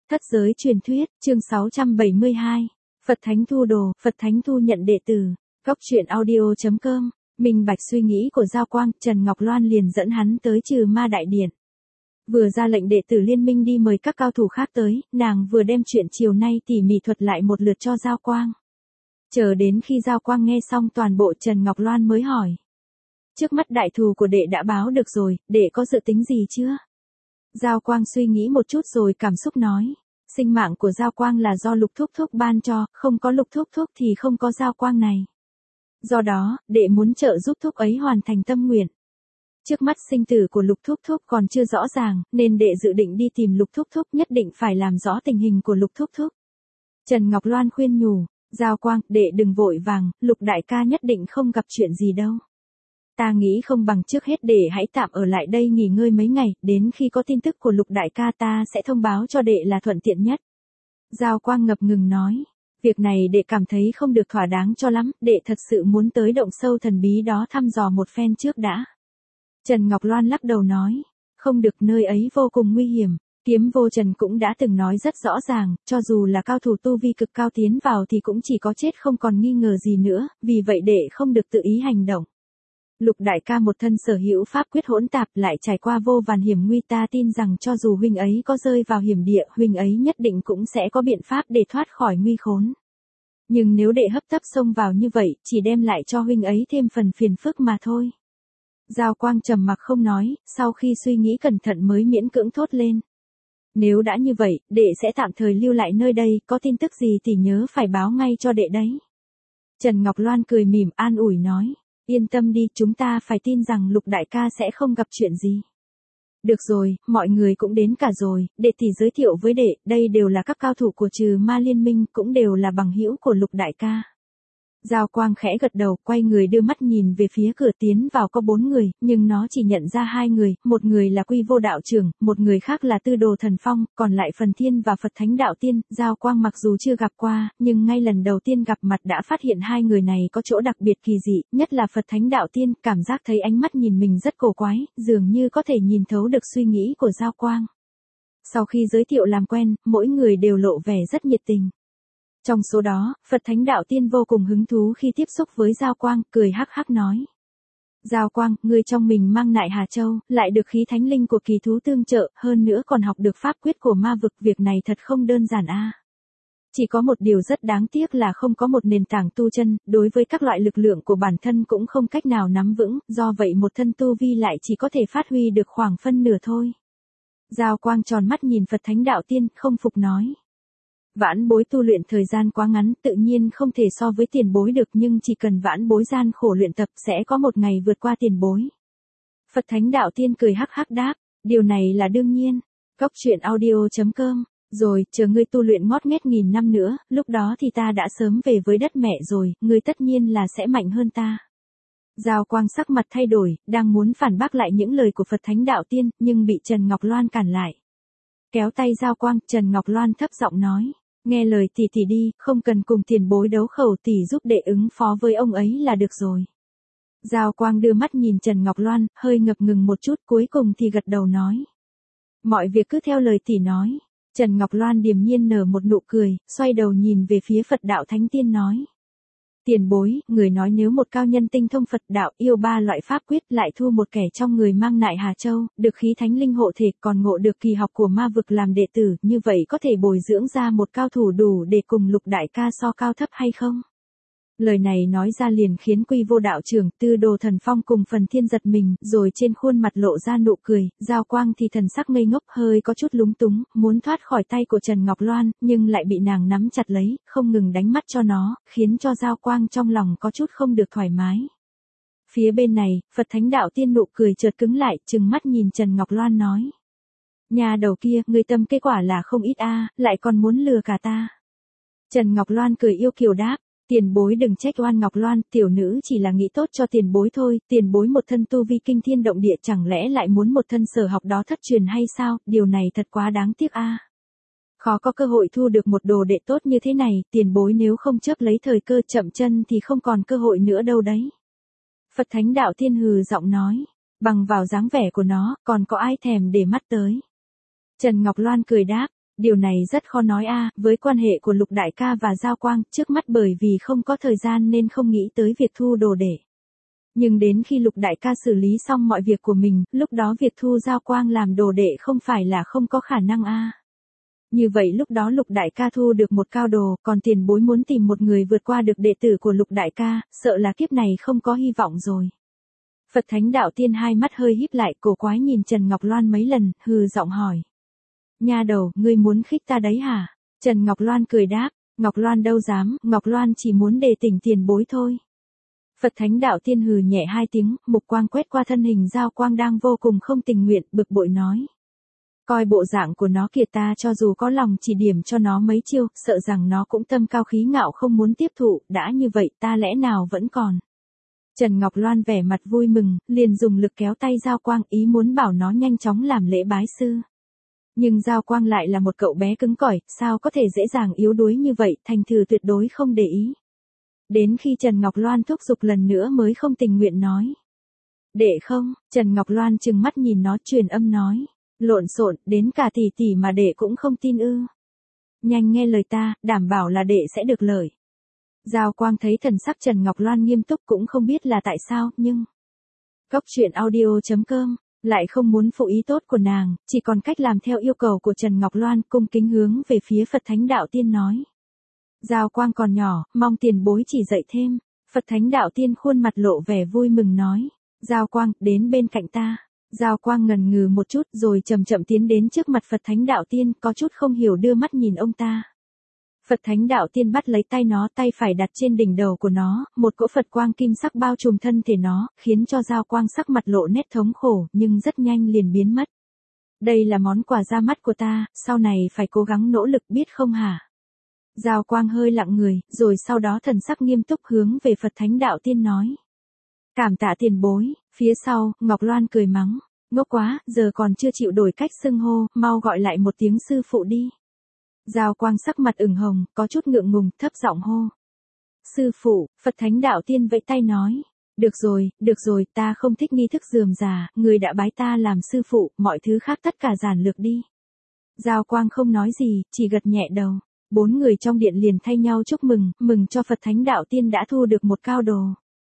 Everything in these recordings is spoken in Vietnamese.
Thất giới truyền thuyết, chương 672. Phật Thánh Thu đồ, Phật Thánh Thu nhận đệ tử. Góc truyện audio.com. Minh bạch suy nghĩ của Giao Quang, Trần Ngọc Loan liền dẫn hắn tới Trừ Ma Đại Điện. Vừa ra lệnh đệ tử liên minh đi mời các cao thủ khác tới, nàng vừa đem chuyện chiều nay tỉ mỉ thuật lại một lượt cho Giao Quang. Chờ đến khi Giao Quang nghe xong toàn bộ, Trần Ngọc Loan mới hỏi. Trước mắt đại thù của đệ đã báo được rồi, đệ có dự tính gì chưa? Giao Quang suy nghĩ một chút rồi cảm xúc nói. Sinh mạng của Giao Quang là do Lục Thúc Thúc ban cho, không có Lục Thúc Thúc thì không có Giao Quang này. Do đó, đệ muốn trợ giúp Thúc ấy hoàn thành tâm nguyện. Trước mắt sinh tử của Lục Thúc Thúc còn chưa rõ ràng, nên đệ dự định đi tìm Lục Thúc Thúc, nhất định phải làm rõ tình hình của Lục Thúc Thúc. Trần Ngọc Loan khuyên nhủ, Giao Quang, đệ đừng vội vàng, Lục đại ca nhất định không gặp chuyện gì đâu. Ta nghĩ không bằng trước hết đệ hãy tạm ở lại đây nghỉ ngơi mấy ngày, đến khi có tin tức của Lục đại ca ta sẽ thông báo cho đệ là thuận tiện nhất. Giao Quang ngập ngừng nói, việc này đệ cảm thấy không được thỏa đáng cho lắm, đệ thật sự muốn tới động sâu thần bí đó thăm dò một phen trước đã. Trần Ngọc Loan lắc đầu nói, không được, nơi ấy vô cùng nguy hiểm. Kiếm Vô Trần cũng đã từng nói rất rõ ràng, cho dù là cao thủ tu vi cực cao tiến vào thì cũng chỉ có chết không còn nghi ngờ gì nữa, vì vậy đệ không được tự ý hành động. Lục đại ca một thân sở hữu pháp quyết hỗn tạp, lại trải qua vô vàn hiểm nguy, ta tin rằng cho dù huynh ấy có rơi vào hiểm địa, huynh ấy nhất định cũng sẽ có biện pháp để thoát khỏi nguy khốn. Nhưng nếu đệ hấp tấp xông vào như vậy, chỉ đem lại cho huynh ấy thêm phần phiền phức mà thôi. Giao Quang trầm mặc không nói, sau khi suy nghĩ cẩn thận mới miễn cưỡng thốt lên. Nếu đã như vậy, đệ sẽ tạm thời lưu lại nơi đây, có tin tức gì thì nhớ phải báo ngay cho đệ đấy. Trần Ngọc Loan cười mỉm an ủi nói. Yên tâm đi, chúng ta phải tin rằng Lục đại ca sẽ không gặp chuyện gì. Được rồi, mọi người cũng đến cả rồi, đệ thì giới thiệu với đệ, đây đều là các cao thủ của Trừ Ma Liên Minh, cũng đều là bằng hữu của Lục đại ca. Giao Quang khẽ gật đầu, quay người đưa mắt nhìn về phía cửa, tiến vào có 4 người, nhưng nó chỉ nhận ra 2 người, một người là Quy Vô đạo trưởng, một người khác là Tư Đồ Thần Phong, còn lại Phần Thiên và Phật Thánh Đạo Tiên. Giao Quang mặc dù chưa gặp qua, nhưng ngay lần đầu tiên gặp mặt đã phát hiện 2 người này có chỗ đặc biệt kỳ dị, nhất là Phật Thánh Đạo Tiên, cảm giác thấy ánh mắt nhìn mình rất cổ quái, dường như có thể nhìn thấu được suy nghĩ của Giao Quang. Sau khi giới thiệu làm quen, mỗi người đều lộ vẻ rất nhiệt tình. Trong số đó, Phật Thánh Đạo Tiên vô cùng hứng thú khi tiếp xúc với Giao Quang, cười hắc hắc nói. Giao Quang, ngươi trong mình mang nại Hà Châu, lại được khí thánh linh của kỳ thú tương trợ, hơn nữa còn học được pháp quyết của ma vực, việc này thật không đơn giản a. Chỉ có một điều rất đáng tiếc là không có một nền tảng tu chân, đối với các loại lực lượng của bản thân cũng không cách nào nắm vững, do vậy một thân tu vi lại chỉ có thể phát huy được khoảng phân nửa thôi. Giao Quang tròn mắt nhìn Phật Thánh Đạo Tiên, không phục nói. Vãn bối tu luyện thời gian quá ngắn, tự nhiên không thể so với tiền bối được, nhưng chỉ cần vãn bối gian khổ luyện tập sẽ có một ngày vượt qua tiền bối. Phật Thánh Đạo Tiên cười hắc hắc đáp, điều này là đương nhiên. Góc truyện audio.com, rồi, chờ ngươi tu luyện ngót nghét 1000 năm nữa, lúc đó thì ta đã sớm về với đất mẹ rồi, ngươi tất nhiên là sẽ mạnh hơn ta. Giao Quang sắc mặt thay đổi, đang muốn phản bác lại những lời của Phật Thánh Đạo Tiên, nhưng bị Trần Ngọc Loan cản lại. Kéo tay Giao Quang, Trần Ngọc Loan thấp giọng nói. Nghe lời tỷ tỷ đi, không cần cùng tiền bối đấu khẩu, tỷ giúp đệ ứng phó với ông ấy là được rồi. Giao Quang đưa mắt nhìn Trần Ngọc Loan, hơi ngập ngừng một chút, cuối cùng thì gật đầu nói. Mọi việc cứ theo lời tỷ nói. Trần Ngọc Loan điềm nhiên nở một nụ cười, xoay đầu nhìn về phía Phật Đạo Thánh Tiên nói. Tiền bối, người nói nếu một cao nhân tinh thông Phật đạo, yêu 3 loại pháp quyết, lại thu một kẻ trong người mang nại Hà Châu, được khí thánh linh hộ thể, còn ngộ được kỳ học của ma vực làm đệ tử, như vậy có thể bồi dưỡng ra một cao thủ đủ để cùng Lục đại ca so cao thấp hay không? Lời này nói ra liền khiến Quy Vô đạo trưởng, Tư Đồ Thần Phong cùng Phần Thiên giật mình, rồi trên khuôn mặt lộ ra nụ cười, Giao Quang thì thần sắc ngây ngốc, hơi có chút lúng túng, muốn thoát khỏi tay của Trần Ngọc Loan, nhưng lại bị nàng nắm chặt lấy, không ngừng đánh mắt cho nó, khiến cho Giao Quang trong lòng có chút không được thoải mái. Phía bên này, Phật Thánh Đạo Tiên nụ cười chợt cứng lại, trừng mắt nhìn Trần Ngọc Loan nói. Nhà đầu kia, người tâm kết quả là không ít a, lại còn muốn lừa cả ta. Trần Ngọc Loan cười yêu kiều đáp. Tiền bối đừng trách oan Ngọc Loan, tiểu nữ chỉ là nghĩ tốt cho tiền bối thôi, tiền bối một thân tu vi kinh thiên động địa, chẳng lẽ lại muốn một thân sở học đó thất truyền hay sao, điều này thật quá đáng tiếc a. Khó có cơ hội thu được một đồ đệ tốt như thế này, tiền bối nếu không chớp lấy thời cơ chậm chân thì không còn cơ hội nữa đâu đấy. Phật Thánh Đạo Tiên hừ giọng nói, bằng vào dáng vẻ của nó, còn có ai thèm để mắt tới. Trần Ngọc Loan cười đáp. Điều này rất khó nói với quan hệ của Lục đại ca và Giao Quang, trước mắt bởi vì không có thời gian nên không nghĩ tới việc thu đồ để. Nhưng đến khi Lục đại ca xử lý xong mọi việc của mình, lúc đó việc thu Giao Quang làm đồ đệ không phải là không có khả năng Như vậy lúc đó Lục đại ca thu được một cao đồ, còn tiền bối muốn tìm một người vượt qua được đệ tử của Lục đại ca, sợ là kiếp này không có hy vọng rồi. Phật Thánh Đạo Tiên hai mắt hơi híp lại, cổ quái nhìn Trần Ngọc Loan mấy lần, hừ giọng hỏi. Nha đầu, ngươi muốn khích ta đấy hả? Trần Ngọc Loan cười đáp, Ngọc Loan đâu dám, Ngọc Loan chỉ muốn đề tỉnh tiền bối thôi. Phật Thánh Đạo Tiên hừ nhẹ hai tiếng, mục quang quét qua thân hình Giao Quang đang vô cùng không tình nguyện, bực bội nói. Coi bộ dạng của nó kìa, ta cho dù có lòng chỉ điểm cho nó mấy chiêu, sợ rằng nó cũng tâm cao khí ngạo không muốn tiếp thụ, đã như vậy ta lẽ nào vẫn còn. Trần Ngọc Loan vẻ mặt vui mừng, liền dùng lực kéo tay Giao Quang, ý muốn bảo nó nhanh chóng làm lễ bái sư. Nhưng Giao Quang lại là một cậu bé cứng cỏi, sao có thể dễ dàng yếu đuối như vậy, thành thử tuyệt đối không để ý. Đến khi Trần Ngọc Loan thúc giục lần nữa mới không tình nguyện nói. Đệ không, Trần Ngọc Loan trừng mắt nhìn nó, truyền âm nói. Lộn xộn, đến cả tỷ tỷ mà đệ cũng không tin ư. Nhanh nghe lời ta, đảm bảo là đệ sẽ được lợi. Giao Quang thấy thần sắc Trần Ngọc Loan nghiêm túc cũng không biết là tại sao, nhưng Cốc truyện audio.com lại không muốn phụ ý tốt của nàng, chỉ còn cách làm theo yêu cầu của Trần Ngọc Loan, cung kính hướng về phía Phật Thánh Đạo Tiên nói. Giao Quang còn nhỏ, mong tiền bối chỉ dạy thêm. Phật Thánh Đạo Tiên khuôn mặt lộ vẻ vui mừng nói. Giao Quang, đến bên cạnh ta. Giao Quang ngần ngừ một chút rồi chậm chậm tiến đến trước mặt Phật Thánh Đạo Tiên, có chút không hiểu đưa mắt nhìn ông ta. Phật Thánh Đạo Tiên bắt lấy tay nó, tay phải đặt trên đỉnh đầu của nó, một cỗ Phật quang kim sắc bao trùm thân thể nó, khiến cho Giao Quang sắc mặt lộ nét thống khổ, nhưng rất nhanh liền biến mất. Đây là món quà ra mắt của ta, sau này phải cố gắng nỗ lực biết không hả? Giao Quang hơi lặng người, rồi sau đó thần sắc nghiêm túc hướng về Phật Thánh Đạo Tiên nói. Cảm tạ tiền bối. Phía sau, Ngọc Loan cười mắng. Ngốc quá, giờ còn chưa chịu đổi cách xưng hô, mau gọi lại một tiếng sư phụ đi. Giao Quang sắc mặt ửng hồng, có chút ngượng ngùng, thấp giọng hô. Sư phụ, Phật Thánh Đạo Tiên vẫy tay nói. Được rồi, ta không thích nghi thức rườm rà, người đã bái ta làm sư phụ, mọi thứ khác tất cả giản lược đi. Giao Quang không nói gì, chỉ gật nhẹ đầu. 4 người trong điện liền thay nhau chúc mừng cho Phật Thánh Đạo Tiên đã thu được một cao đồ.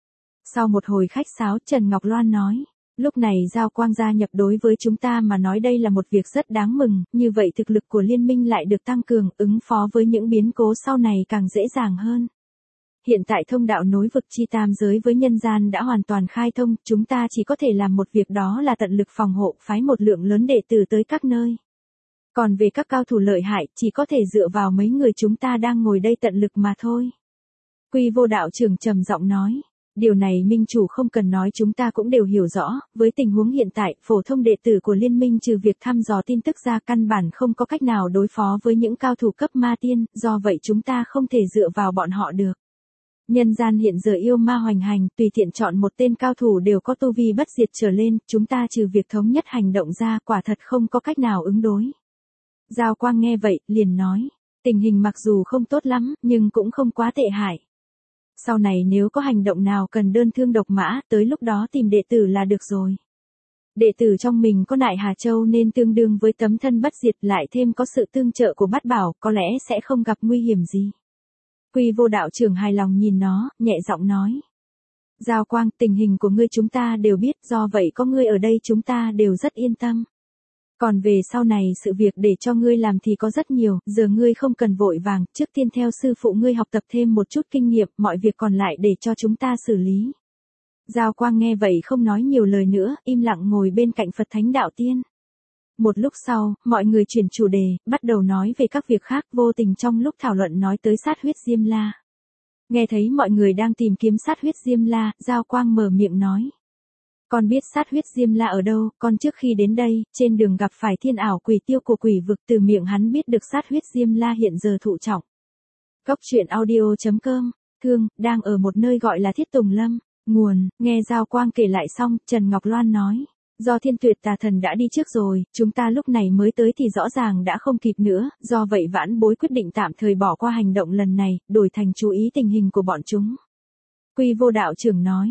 Sau một hồi khách sáo, Trần Ngọc Loan nói. Lúc này Giao Quang gia nhập đối với chúng ta mà nói đây là một việc rất đáng mừng, như vậy thực lực của liên minh lại được tăng cường, ứng phó với những biến cố sau này càng dễ dàng hơn. Hiện tại thông đạo nối vực chi tam giới với nhân gian đã hoàn toàn khai thông, chúng ta chỉ có thể làm một việc, đó là tận lực phòng hộ, phái một lượng lớn đệ tử tới các nơi. Còn về các cao thủ lợi hại, chỉ có thể dựa vào mấy người chúng ta đang ngồi đây tận lực mà thôi. Quy Vô đạo trưởng trầm giọng nói. Điều này minh chủ không cần nói, chúng ta cũng đều hiểu rõ, với tình huống hiện tại, phổ thông đệ tử của liên minh trừ việc thăm dò tin tức ra căn bản không có cách nào đối phó với những cao thủ cấp ma tiên, do vậy chúng ta không thể dựa vào bọn họ được. Nhân gian hiện giờ yêu ma hoành hành, tùy tiện chọn một tên cao thủ đều có tu vi bất diệt trở lên, chúng ta trừ việc thống nhất hành động ra, quả thật không có cách nào ứng đối. Giao Quang nghe vậy, liền nói, tình hình mặc dù không tốt lắm, nhưng cũng không quá tệ hại. Sau này nếu có hành động nào cần đơn thương độc mã, tới lúc đó tìm đệ tử là được rồi. Đệ tử trong mình có Nại Hà Châu nên tương đương với tấm thân bất diệt, lại thêm có sự tương trợ của Bát Bảo, có lẽ sẽ không gặp nguy hiểm gì. Quy Vô đạo trưởng hài lòng nhìn nó, nhẹ giọng nói. Giao Quang, tình hình của ngươi chúng ta đều biết, do vậy có ngươi ở đây chúng ta đều rất yên tâm. Còn về sau này sự việc để cho ngươi làm thì có rất nhiều, giờ ngươi không cần vội vàng, trước tiên theo sư phụ ngươi học tập thêm một chút kinh nghiệm, mọi việc còn lại để cho chúng ta xử lý. Giao Quang nghe vậy không nói nhiều lời nữa, im lặng ngồi bên cạnh Phật Thánh Đạo Tiên. Một lúc sau, mọi người chuyển chủ đề, bắt đầu nói về các việc khác, vô tình trong lúc thảo luận nói tới sát huyết Diêm La. Nghe thấy mọi người đang tìm kiếm sát huyết Diêm La, Giao Quang mở miệng nói. Con biết sát huyết Diêm La ở đâu, con trước khi đến đây, trên đường gặp phải thiên ảo quỷ tiêu của quỷ vực, từ miệng hắn biết được sát huyết Diêm La hiện giờ thụ trọng. Cốc truyện audio.com, thương, đang ở một nơi gọi là Thiết Tùng Lâm. Nguồn, nghe Giao Quang kể lại xong, Trần Ngọc Loan nói. Do Thiên Tuyệt Tà Thần đã đi trước rồi, chúng ta lúc này mới tới thì rõ ràng đã không kịp nữa, do vậy vãn bối quyết định tạm thời bỏ qua hành động lần này, đổi thành chú ý tình hình của bọn chúng. Quy Vô đạo trưởng nói.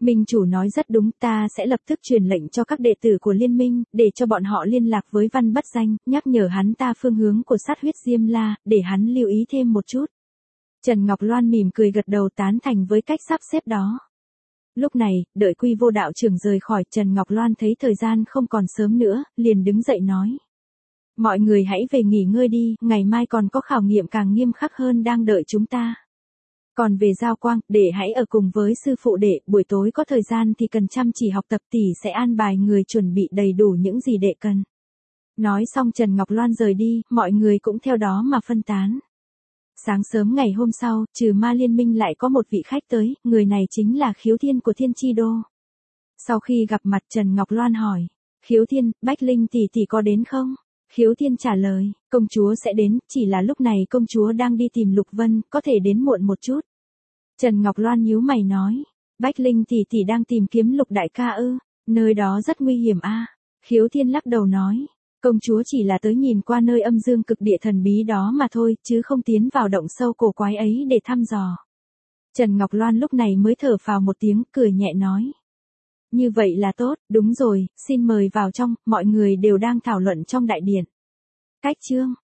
Minh chủ nói rất đúng, ta sẽ lập tức truyền lệnh cho các đệ tử của liên minh, để cho bọn họ liên lạc với Văn Bất Danh, nhắc nhở hắn ta phương hướng của sát huyết Diêm La, để hắn lưu ý thêm một chút. Trần Ngọc Loan mỉm cười gật đầu tán thành với cách sắp xếp đó. Lúc này, đợi Quy Vô đạo trưởng rời khỏi, Trần Ngọc Loan thấy thời gian không còn sớm nữa, liền đứng dậy nói. Mọi người hãy về nghỉ ngơi đi, ngày mai còn có khảo nghiệm càng nghiêm khắc hơn đang đợi chúng ta. Còn về Giao Quang, đệ hãy ở cùng với sư phụ đệ, buổi tối có thời gian thì cần chăm chỉ học tập, tỷ sẽ an bài người chuẩn bị đầy đủ những gì đệ cần. Nói xong Trần Ngọc Loan rời đi, mọi người cũng theo đó mà phân tán. Sáng sớm ngày hôm sau, trừ ma liên minh lại có một vị khách tới, người này chính là Khiếu Thiên của Thiên Chi Đô. Sau khi gặp mặt Trần Ngọc Loan hỏi, Khiếu Thiên, Bách Linh tỷ tỷ có đến không? Khiếu Thiên trả lời, công chúa sẽ đến, chỉ là lúc này công chúa đang đi tìm Lục Vân, có thể đến muộn một chút. Trần Ngọc Loan nhíu mày nói, Bách Linh tỷ tỷ đang tìm kiếm Lục đại ca ư, nơi đó rất nguy hiểm a. Khiếu Thiên lắc đầu nói, công chúa chỉ là tới nhìn qua nơi âm dương cực địa thần bí đó mà thôi, chứ không tiến vào động sâu cổ quái ấy để thăm dò. Trần Ngọc Loan lúc này mới thở phào một tiếng, cười nhẹ nói. Như vậy là tốt, đúng rồi, xin mời vào trong, mọi người đều đang thảo luận trong đại điện. Cách chương